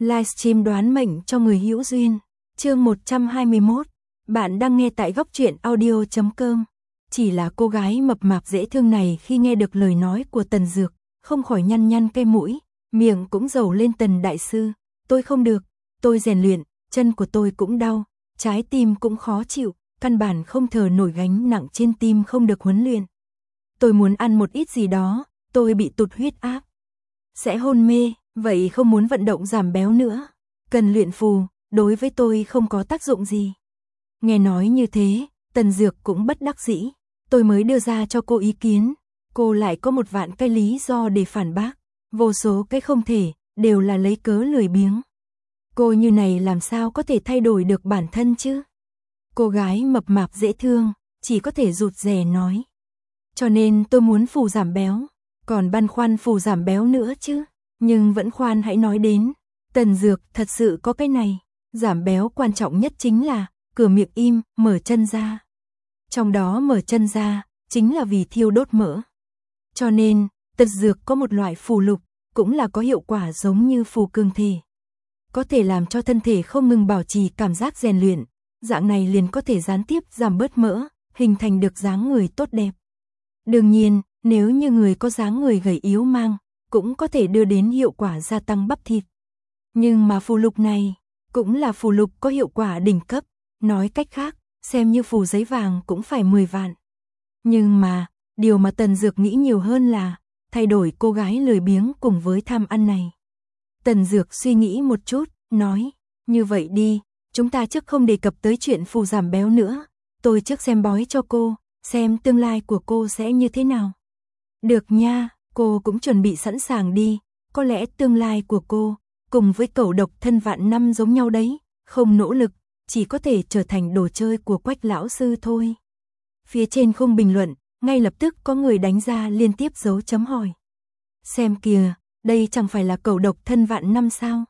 Livestream đoán mệnh cho người hữu duyên. Chương 121. Bạn đang nghe tại góc truyện audio.com. Chỉ là cô gái mập mạp dễ thương này khi nghe được lời nói của Tần Dược, không khỏi nhăn nhăn cái mũi, miệng cũng rầu lên. Tần đại sư, tôi không được, tôi rèn luyện, chân của tôi cũng đau, trái tim cũng khó chịu, căn bản không thở nổi gánh nặng trên tim không được huấn luyện. Tôi muốn ăn một ít gì đó, tôi bị tụt huyết áp, sẽ hôn mê, vậy không muốn vận động giảm béo nữa, cần luyện phù, đối với tôi không có tác dụng gì. Nghe nói như thế, Tần Dược cũng bất đắc dĩ, tôi mới đưa ra cho cô ý kiến, cô lại có 1.000 cái lý do để phản bác, vô số cái không thể, đều là lấy cớ lười biếng. Cô như này làm sao có thể thay đổi được bản thân chứ? Cô gái mập mạp dễ thương, chỉ có thể rụt rè nói. Cho nên tôi muốn phù giảm béo, còn băn khoăn phù giảm béo nữa chứ. Nhưng vẫn khoan hãy nói đến, Tần Dược thật sự có cái này, giảm béo quan trọng nhất chính là cửa miệng im, mở chân ra. Trong đó mở chân ra, chính là vì thiêu đốt mỡ. Cho nên, Tần Dược có một loại phù lục, cũng là có hiệu quả giống như phù cường thể. Có thể làm cho thân thể không ngừng bảo trì cảm giác rèn luyện, dạng này liền có thể gián tiếp giảm bớt mỡ, hình thành được dáng người tốt đẹp. Đương nhiên, nếu như người có dáng người gầy yếu mang, cũng có thể đưa đến hiệu quả gia tăng bắp thịt. Nhưng mà phù lục này, cũng là phù lục có hiệu quả đỉnh cấp, nói cách khác, xem như phù giấy vàng cũng phải 10 vạn. Nhưng mà, điều mà Tần Dược nghĩ nhiều hơn là, thay đổi cô gái lười biếng cùng với tham ăn này. Tần Dược suy nghĩ một chút, nói, như vậy đi, chúng ta trước không đề cập tới chuyện phù giảm béo nữa, tôi trước xem bói cho cô, xem tương lai của cô sẽ như thế nào. Được nha, cô cũng chuẩn bị sẵn sàng đi, có lẽ tương lai của cô, cùng với cẩu độc thân vạn năm giống nhau đấy, không nỗ lực, chỉ có thể trở thành đồ chơi của Quách lão sư thôi. Phía trên khung bình luận, ngay lập tức có người đánh ra liên tiếp dấu chấm hỏi. Xem kìa, đây chẳng phải là cẩu độc thân vạn năm sao?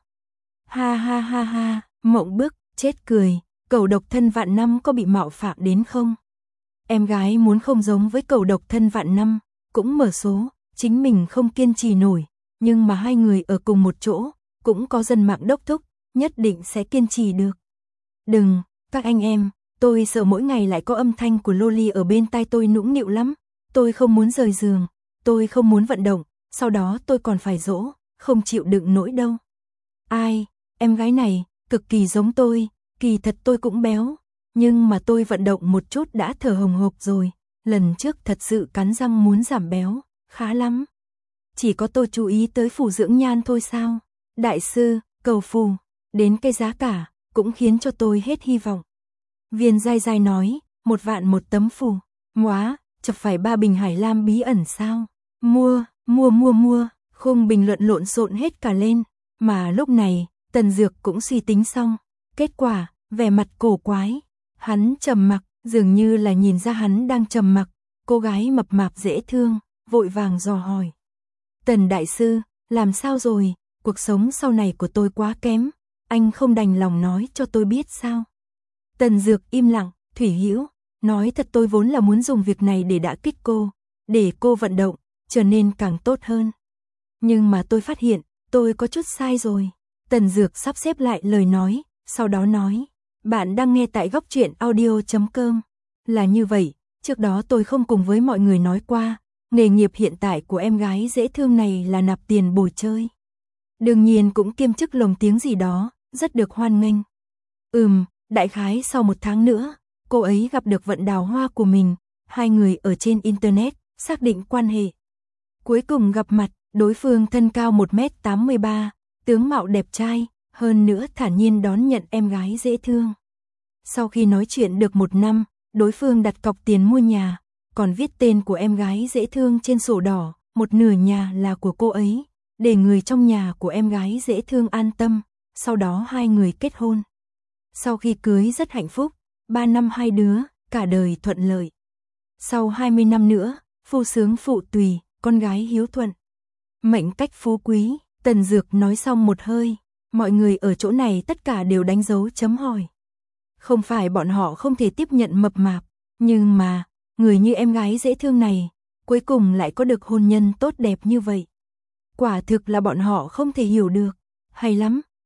Ha ha ha ha, mộng bức, chết cười, cẩu độc thân vạn năm có bị mạo phạm đến không? Em gái muốn không giống với cẩu độc thân vạn năm, cũng mở số, chính mình không kiên trì nổi, nhưng mà hai người ở cùng một chỗ, cũng có dân mạng đốc thúc, nhất định sẽ kiên trì được. Đừng, các anh em, tôi sợ mỗi ngày lại có âm thanh của Loli ở bên tai tôi nũng nịu lắm, tôi không muốn rời giường, tôi không muốn vận động, sau đó tôi còn phải dỗ, không chịu đựng nổi đâu. Ai, em gái này, cực kỳ giống tôi, kỳ thật tôi cũng béo, nhưng mà tôi vận động một chút đã thở hồng hộc rồi, lần trước thật sự cắn răng muốn giảm béo, khá lắm. Chỉ có tôi chú ý tới phù dưỡng nhan thôi sao? Đại sư, cầu phù, đến cái giá cả, cũng khiến cho tôi hết hy vọng. Viên dai dai nói, 1 vạn một tấm phù, móa, chập phải 3 bình Hải Lam bí ẩn sao? Mua, khung bình luận lộn xộn hết cả lên, mà lúc này, Tần Dược cũng suy tính xong, kết quả, vẻ mặt cổ quái, hắn trầm mặc, dường như là nhìn ra hắn đang trầm mặc, cô gái mập mạp dễ thương, vội vàng dò hỏi. Tần đại sư, làm sao rồi, cuộc sống sau này của tôi quá kém, anh không đành lòng nói cho tôi biết sao? Tần Dược im lặng, Thủy Hữu, nói thật tôi vốn là muốn dùng việc này để đả kích cô, để cô vận động, trở nên càng tốt hơn. Nhưng mà tôi phát hiện, tôi có chút sai rồi. Tần Dược sắp xếp lại lời nói, sau đó nói, bạn đang nghe tại góc truyện audio.com. Là như vậy, trước đó tôi không cùng với mọi người nói qua, nghề nghiệp hiện tại của em gái dễ thương này là nạp tiền bồi chơi. Đương nhiên cũng kiêm chức lồng tiếng gì đó, rất được hoan nghênh. Đại khái sau 1 tháng nữa, cô ấy gặp được vận đào hoa của mình, hai người ở trên Internet, xác định quan hệ. Cuối cùng gặp mặt, đối phương thân cao 1m83, tướng mạo đẹp trai, hơn nữa thản nhiên đón nhận em gái dễ thương. Sau khi nói chuyện được 1 năm, đối phương đặt cọc tiền mua nhà, còn viết tên của em gái dễ thương trên sổ đỏ, một nửa nhà là của cô ấy, để người trong nhà của em gái dễ thương an tâm, sau đó hai người kết hôn. Sau khi cưới rất hạnh phúc, 3 năm 2 đứa, cả đời thuận lợi. Sau 20 năm nữa, phu sướng phụ tùy, con gái hiếu thuận. Mệnh cách phú quý, Tần Dược nói xong một hơi, mọi người ở chỗ này tất cả đều đánh dấu chấm hỏi. Không phải bọn họ không thể tiếp nhận mập mạp, nhưng mà, người như em gái dễ thương này, cuối cùng lại có được hôn nhân tốt đẹp như vậy. Quả thực là bọn họ không thể hiểu được, hay lắm,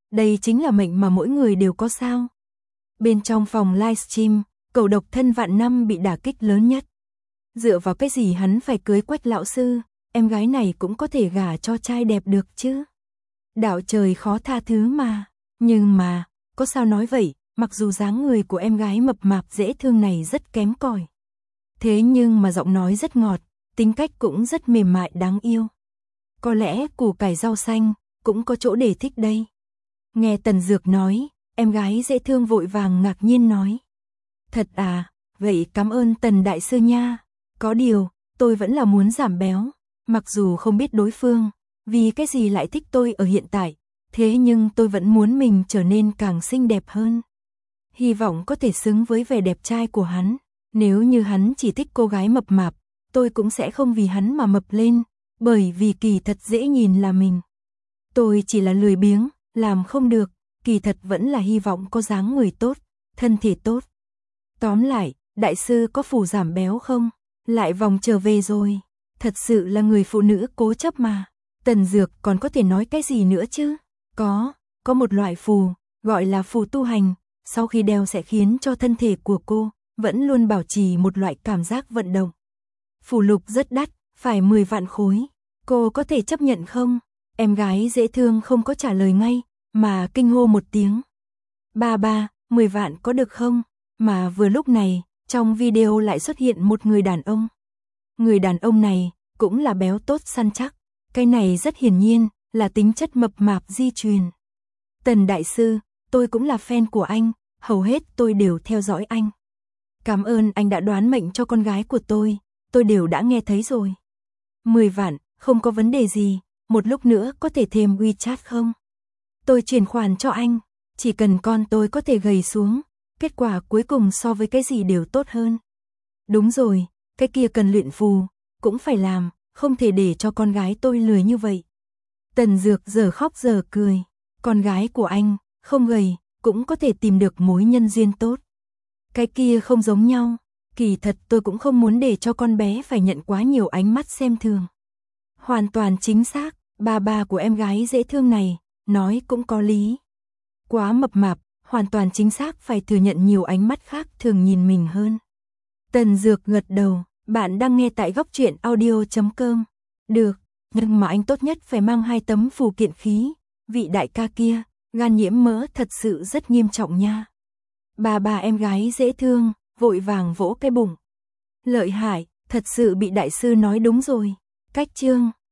Đây chính là mệnh mà mỗi người đều có sao? Bên trong phòng livestream, Cẩu Độc Thân vạn năm bị đả kích lớn nhất. Dựa vào cái gì hắn phải cưới Quách lão sư, em gái này cũng có thể gả cho trai đẹp được chứ? Đạo trời khó tha thứ mà. Nhưng mà, có sao nói vậy, mặc dù dáng người của em gái mập mạp dễ thương này rất kém cỏi. Thế nhưng mà giọng nói rất ngọt, tính cách cũng rất mềm mại đáng yêu. Có lẽ củ cải rau xanh cũng có chỗ để thích đây. Nghe Tần Dược nói, em gái dễ thương vội vàng ngạc nhiên nói. Thật à, vậy cảm ơn Tần đại sư nha. Có điều, tôi vẫn là muốn giảm béo, mặc dù không biết đối phương vì cái gì lại thích tôi ở hiện tại, thế nhưng tôi vẫn muốn mình trở nên càng xinh đẹp hơn. Hy vọng có thể xứng với vẻ đẹp trai của hắn. Nếu như hắn chỉ thích cô gái mập mạp, tôi cũng sẽ không vì hắn mà mập lên, bởi vì kỳ thật dễ nhìn là mình. Tôi chỉ là lười biếng, làm không được, kỳ thật vẫn là hy vọng có dáng người tốt, thân thể tốt. Tóm lại, đại sư có phù giảm béo không? Lại vòng trở về rồi. Thật sự là người phụ nữ cố chấp mà. Tần Dược còn có thể nói cái gì nữa chứ? Có một loại phù, gọi là phù tu hành, sau khi đeo sẽ khiến cho thân thể của cô vẫn luôn bảo trì một loại cảm giác vận động. Phù lục rất đắt, phải 10 vạn khối. Cô có thể chấp nhận không? Em gái dễ thương không có trả lời ngay, mà kinh hô một tiếng. Ba, 10 vạn có được không? Mà vừa lúc này, trong video lại xuất hiện một người đàn ông. Người đàn ông này cũng là béo tốt săn chắc. Cái này rất hiển nhiên là tính chất mập mạp di truyền. Tần đại sư, tôi cũng là fan của anh, hầu hết tôi đều theo dõi anh. Cảm ơn anh đã đoán mệnh cho con gái của tôi đều đã nghe thấy rồi. 10 vạn, không có vấn đề gì, một lúc nữa có thể thêm WeChat không? Tôi chuyển khoản cho anh, chỉ cần con tôi có thể gầy xuống, kết quả cuối cùng so với cái gì đều tốt hơn. Đúng rồi, cái kia cần luyện phù, cũng phải làm, không thể để cho con gái tôi lười như vậy. Tần Dược giờ khóc giờ cười, con gái của anh, không gầy, cũng có thể tìm được mối nhân duyên tốt. Cái kia không giống nhau, kỳ thật tôi cũng không muốn để cho con bé phải nhận quá nhiều ánh mắt xem thường. Hoàn toàn chính xác, bà của em gái dễ thương này, nói cũng có lý. Quá mập mạp, hoàn toàn chính xác phải thừa nhận nhiều ánh mắt khác thường nhìn mình hơn. Tần Dược gật đầu, bạn đang nghe tại góc truyện audio.com. Được, nhưng mà anh tốt nhất phải mang 2 tấm phù kiện khí, vị đại ca kia, gan nhiễm mỡ thật sự rất nghiêm trọng nha. Bà em gái dễ thương, vội vàng vỗ cái bụng. Lợi hại, thật sự bị đại sư nói đúng rồi. Cách chương